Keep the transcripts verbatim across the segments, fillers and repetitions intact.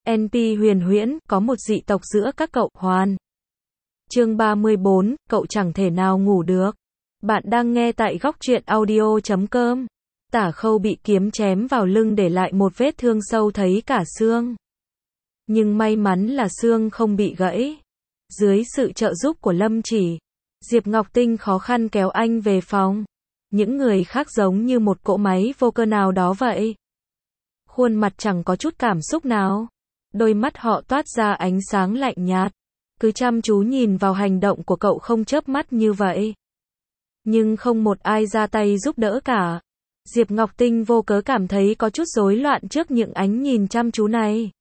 en pê huyền huyễn, có một dị tộc giữa các cậu, hoàn. Chương ba mươi bốn, cậu chẳng thể nào ngủ được. Bạn đang nghe tại góc truyện audio chấm com. Tả Khâu bị kiếm chém vào lưng để lại một vết thương sâu thấy cả xương. Nhưng may mắn là xương không bị gãy. Dưới sự trợ giúp của Lâm Chỉ, Diệp Ngọc Tinh khó khăn kéo anh về phòng. Những người khác giống như một cỗ máy vô cơ nào đó vậy. Khuôn mặt chẳng có chút cảm xúc nào. Đôi mắt họ toát ra ánh sáng lạnh nhạt. Cứ chăm chú nhìn vào hành động của cậu không chớp mắt như vậy. Nhưng không một ai ra tay giúp đỡ cả. Diệp Ngọc Tinh vô cớ cảm thấy có chút rối loạn trước những ánh nhìn chăm chú này.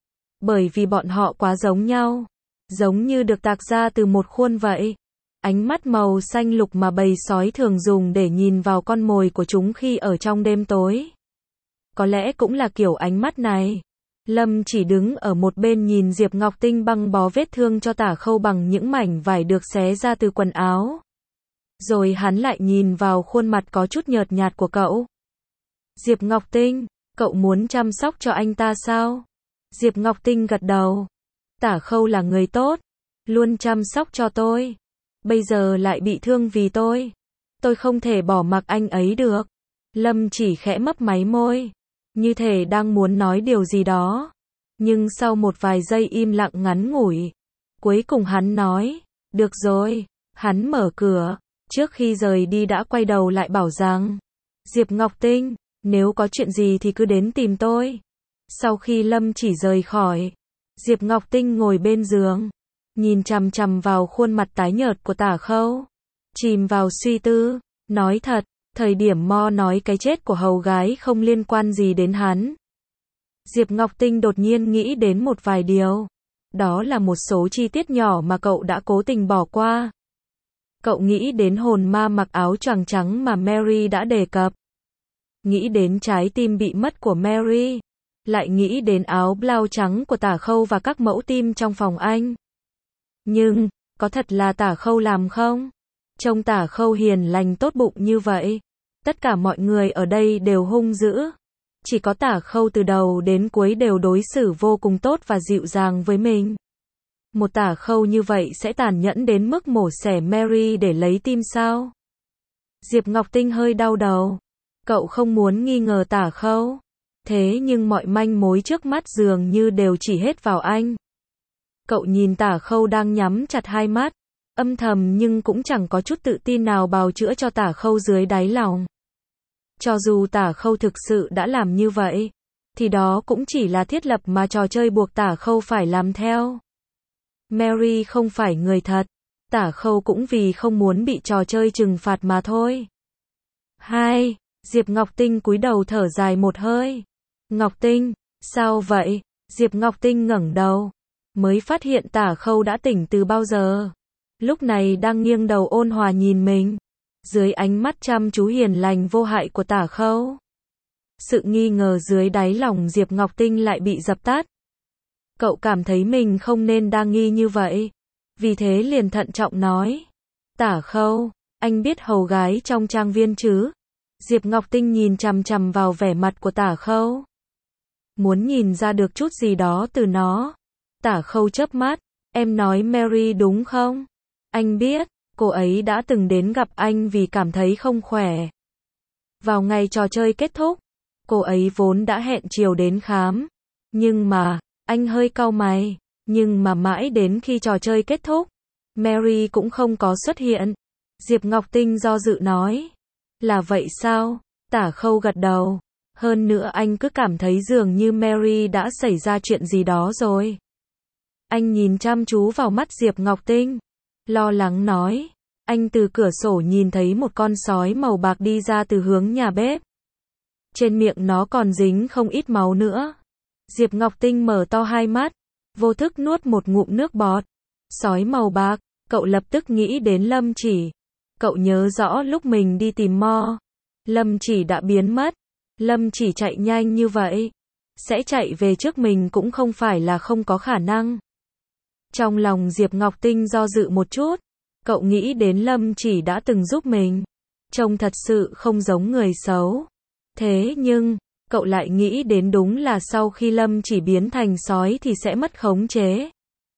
Bởi vì bọn họ quá giống nhau. Giống như được tạc ra từ một khuôn vậy. Ánh mắt màu xanh lục mà bầy sói thường dùng để nhìn vào con mồi của chúng khi ở trong đêm tối. Có lẽ cũng là kiểu ánh mắt này. Lâm Chỉ đứng ở một bên nhìn Diệp Ngọc Tinh băng bó vết thương cho Tả Khâu bằng những mảnh vải được xé ra từ quần áo. Rồi hắn lại nhìn vào khuôn mặt có chút nhợt nhạt của cậu. Diệp Ngọc Tinh, cậu muốn chăm sóc cho anh ta sao? Diệp Ngọc Tinh gật đầu. Tả Khâu là người tốt, luôn chăm sóc cho tôi. Bây giờ lại bị thương vì tôi. Tôi không thể bỏ mặc anh ấy được. Lâm Chỉ khẽ mấp máy môi. Như thể đang muốn nói điều gì đó. Nhưng sau một vài giây im lặng ngắn ngủi, cuối cùng hắn nói, được rồi. Hắn mở cửa, trước khi rời đi đã quay đầu lại bảo rằng, Diệp Ngọc Tinh, nếu có chuyện gì thì cứ đến tìm tôi. Sau khi Lâm Chỉ rời khỏi, Diệp Ngọc Tinh ngồi bên giường, nhìn chằm chằm vào khuôn mặt tái nhợt của Tả Khâu, chìm vào suy tư. Nói thật, thời điểm Mo nói cái chết của hầu gái không liên quan gì đến hắn. Diệp Ngọc Tinh đột nhiên nghĩ đến một vài điều. Đó là một số chi tiết nhỏ mà cậu đã cố tình bỏ qua. Cậu nghĩ đến hồn ma mặc áo choàng trắng mà Mary đã đề cập. Nghĩ đến trái tim bị mất của Mary. Lại nghĩ đến áo blau trắng của Tả Khâu và các mẫu tim trong phòng anh. Nhưng, có thật là Tả Khâu làm không? Trông Tả Khâu hiền lành tốt bụng như vậy. Tất cả mọi người ở đây đều hung dữ. Chỉ có Tả Khâu từ đầu đến cuối đều đối xử vô cùng tốt và dịu dàng với mình. Một Tả Khâu như vậy sẽ tàn nhẫn đến mức mổ xẻ Mary để lấy tim sao? Diệp Ngọc Tinh hơi đau đầu. Cậu không muốn nghi ngờ Tả Khâu. Thế nhưng mọi manh mối trước mắt dường như đều chỉ hết vào anh. Cậu nhìn Tả Khâu đang nhắm chặt hai mắt. Âm thầm nhưng cũng chẳng có chút tự tin nào bào chữa cho Tả Khâu dưới đáy lòng. Cho dù Tả Khâu thực sự đã làm như vậy, thì đó cũng chỉ là thiết lập mà trò chơi buộc Tả Khâu phải làm theo. Mary không phải người thật. Tả Khâu cũng vì không muốn bị trò chơi trừng phạt mà thôi. Hai, Diệp Ngọc Tinh cúi đầu thở dài một hơi. Ngọc Tinh, sao vậy? Diệp Ngọc Tinh ngẩng đầu, mới phát hiện Tả Khâu đã tỉnh từ bao giờ. Lúc này đang nghiêng đầu ôn hòa nhìn mình. Dưới ánh mắt chăm chú hiền lành vô hại của Tả Khâu. Sự nghi ngờ dưới đáy lòng Diệp Ngọc Tinh lại bị dập tắt. Cậu cảm thấy mình không nên đa nghi như vậy. Vì thế liền thận trọng nói. Tả Khâu, anh biết hầu gái trong trang viên chứ? Diệp Ngọc Tinh nhìn chằm chằm vào vẻ mặt của Tả Khâu. Muốn nhìn ra được chút gì đó từ nó. Tả Khâu chớp mắt. Em nói Mary đúng không? Anh biết, cô ấy đã từng đến gặp anh vì cảm thấy không khỏe. Vào ngày trò chơi kết thúc, cô ấy vốn đã hẹn chiều đến khám. Nhưng mà, anh hơi cau mày. Nhưng mà mãi đến khi trò chơi kết thúc, Mary cũng không có xuất hiện. Diệp Ngọc Tinh do dự nói. Là vậy sao? Tả Khâu gật đầu. Hơn nữa anh cứ cảm thấy dường như Mary đã xảy ra chuyện gì đó rồi. Anh nhìn chăm chú vào mắt Diệp Ngọc Tinh. Lo lắng nói. Anh từ cửa sổ nhìn thấy một con sói màu bạc đi ra từ hướng nhà bếp. Trên miệng nó còn dính không ít máu nữa. Diệp Ngọc Tinh mở to hai mắt. Vô thức nuốt một ngụm nước bọt. Sói màu bạc. Cậu lập tức nghĩ đến Lâm Chỉ. Cậu nhớ rõ lúc mình đi tìm Mo. Lâm Chỉ đã biến mất. Lâm Chỉ chạy nhanh như vậy. Sẽ chạy về trước mình cũng không phải là không có khả năng. Trong lòng Diệp Ngọc Tinh do dự một chút. Cậu nghĩ đến Lâm Chỉ đã từng giúp mình. Trông thật sự không giống người xấu. Thế nhưng, cậu lại nghĩ đến đúng là sau khi Lâm Chỉ biến thành sói thì sẽ mất khống chế.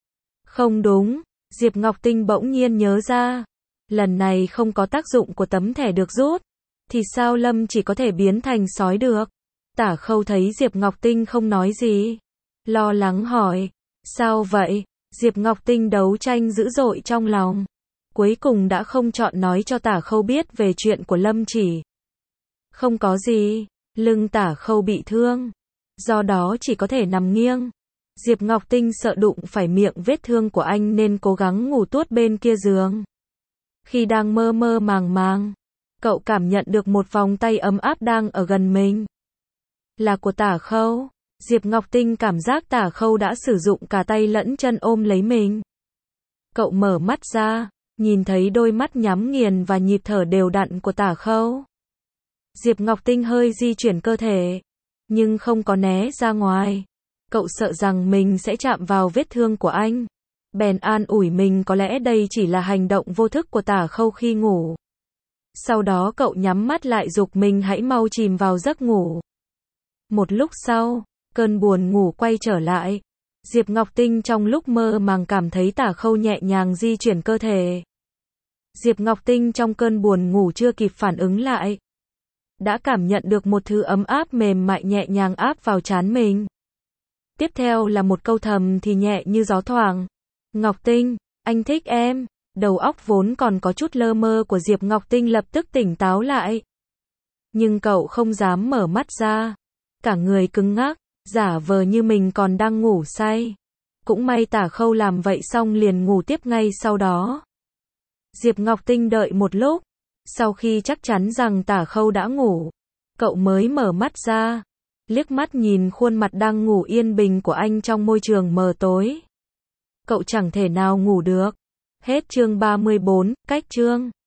Không đúng, Diệp Ngọc Tinh bỗng nhiên nhớ ra. Lần này không có tác dụng của tấm thẻ được rút. Thì sao Lâm Chỉ có thể biến thành sói được? Tả Khâu thấy Diệp Ngọc Tinh không nói gì. Lo lắng hỏi. Sao vậy? Diệp Ngọc Tinh đấu tranh dữ dội trong lòng. Cuối cùng đã không chọn nói cho Tả Khâu biết về chuyện của Lâm Chỉ. Không có gì, lưng Tả Khâu bị thương. Do đó chỉ có thể nằm nghiêng. Diệp Ngọc Tinh sợ đụng phải miệng vết thương của anh nên cố gắng ngủ tuốt bên kia giường. Khi đang mơ mơ màng màng, cậu cảm nhận được một vòng tay ấm áp đang ở gần mình. Là của Tả Khâu. Diệp Ngọc Tinh cảm giác Tả Khâu đã sử dụng cả tay lẫn chân ôm lấy mình. Cậu mở mắt ra, nhìn thấy đôi mắt nhắm nghiền và nhịp thở đều đặn của Tả Khâu. Diệp Ngọc Tinh hơi di chuyển cơ thể, nhưng không có né ra ngoài. Cậu sợ rằng mình sẽ chạm vào vết thương của anh. Bèn an ủi mình có lẽ đây chỉ là hành động vô thức của Tả Khâu khi ngủ. Sau đó cậu nhắm mắt lại giục mình hãy mau chìm vào giấc ngủ. Một lúc sau, cơn buồn ngủ quay trở lại. Diệp Ngọc Tinh trong lúc mơ màng cảm thấy Tả Khâu nhẹ nhàng di chuyển cơ thể. Diệp Ngọc Tinh trong cơn buồn ngủ chưa kịp phản ứng lại. Đã cảm nhận được một thứ ấm áp mềm mại nhẹ nhàng áp vào trán mình. Tiếp theo là một câu thầm thì nhẹ như gió thoảng. Ngọc Tinh, anh thích em. Đầu óc vốn còn có chút lơ mơ của Diệp Ngọc Tinh lập tức tỉnh táo lại. Nhưng cậu không dám mở mắt ra. Cả người cứng ngắc, giả vờ như mình còn đang ngủ say. Cũng may Tả Khâu làm vậy xong liền ngủ tiếp ngay sau đó. Diệp Ngọc Tinh đợi một lúc. Sau khi chắc chắn rằng Tả Khâu đã ngủ, cậu mới mở mắt ra. Liếc mắt nhìn khuôn mặt đang ngủ yên bình của anh trong môi trường mờ tối. Cậu chẳng thể nào ngủ được. Hết chương ba mươi bốn, cách chương.